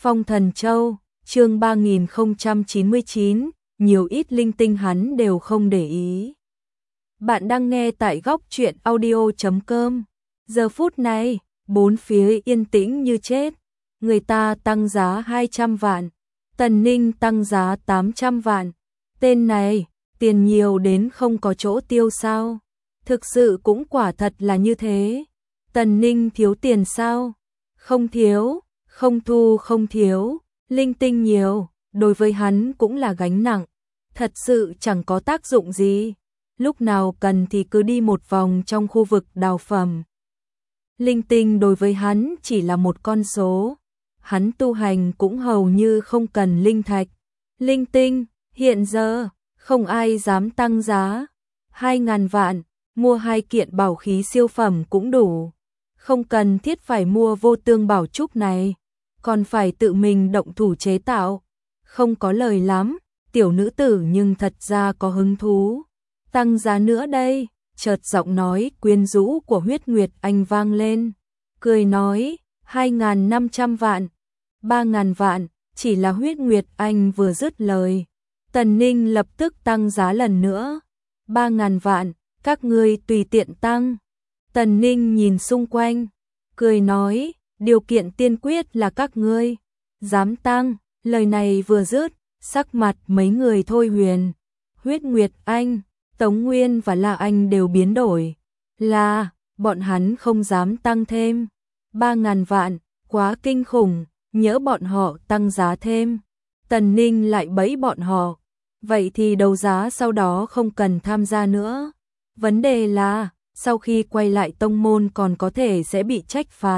Phong Thần Châu, chương 3099, nhiều ít linh tinh hắn đều không để ý. Bạn đang nghe tại góc truyện audio.com. Giờ phút này, bốn phía yên tĩnh như chết. Người ta tăng giá 200 vạn, Tần Ninh tăng giá 800 vạn. Tên này, tiền nhiều đến không có chỗ tiêu sao? Thực sự cũng quả thật là như thế. Tần Ninh thiếu tiền sao? Không thiếu, không thu không thiếu, linh tinh nhiều, đối với hắn cũng là gánh nặng. Thật sự chẳng có tác dụng gì. Lúc nào cần thì cứ đi một vòng trong khu vực đào phẩm. Linh tinh đối với hắn chỉ là một con số. Hắn tu hành cũng hầu như không cần linh thạch. Linh tinh, hiện giờ, không ai dám tăng giá. 2.000 vạn, mua 2 kiện bảo khí siêu phẩm cũng đủ. Không cần thiết phải mua vô tương bảo trúc này, còn phải tự mình động thủ chế tạo. Không có lời lắm, tiểu nữ tử nhưng thật ra có hứng thú. Tăng giá nữa đây, chợt giọng nói quyến rũ của Huyết Nguyệt Anh vang lên. Cười nói, 2.500 vạn, 3.000 vạn, chỉ là Huyết Nguyệt Anh vừa dứt lời. Tần Ninh lập tức tăng giá lần nữa. 3.000 vạn, các ngươi tùy tiện tăng. Tần Ninh nhìn xung quanh, cười nói, điều kiện tiên quyết là các ngươi dám tăng. Lời này vừa dứt, sắc mặt mấy người Thôi Huyền, Huyết Nguyệt Anh, Tống Nguyên và La Anh đều biến đổi. Là, bọn hắn không dám tăng thêm. 3.000 vạn, quá kinh khủng, nhỡ bọn họ tăng giá thêm. Tần Ninh lại bẫy bọn họ. Vậy thì đấu giá sau đó không cần tham gia nữa. Vấn đề là, sau khi quay lại tông môn còn có thể sẽ bị trách phạt.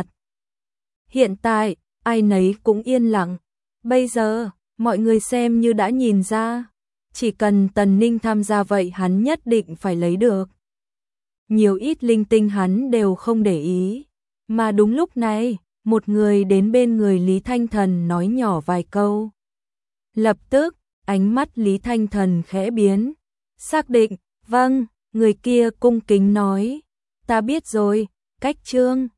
Hiện tại, ai nấy cũng yên lặng. Bây giờ, mọi người xem như đã nhìn ra. Chỉ cần Tần Ninh tham gia vậy hắn nhất định phải lấy được. Nhiều ít linh tinh hắn đều không để ý. Mà đúng lúc này, một người đến bên người Lý Thanh Thần nói nhỏ vài câu. Lập tức, ánh mắt Lý Thanh Thần khẽ biến. Xác định, vâng, người kia cung kính nói. Ta biết rồi, Cách Trương.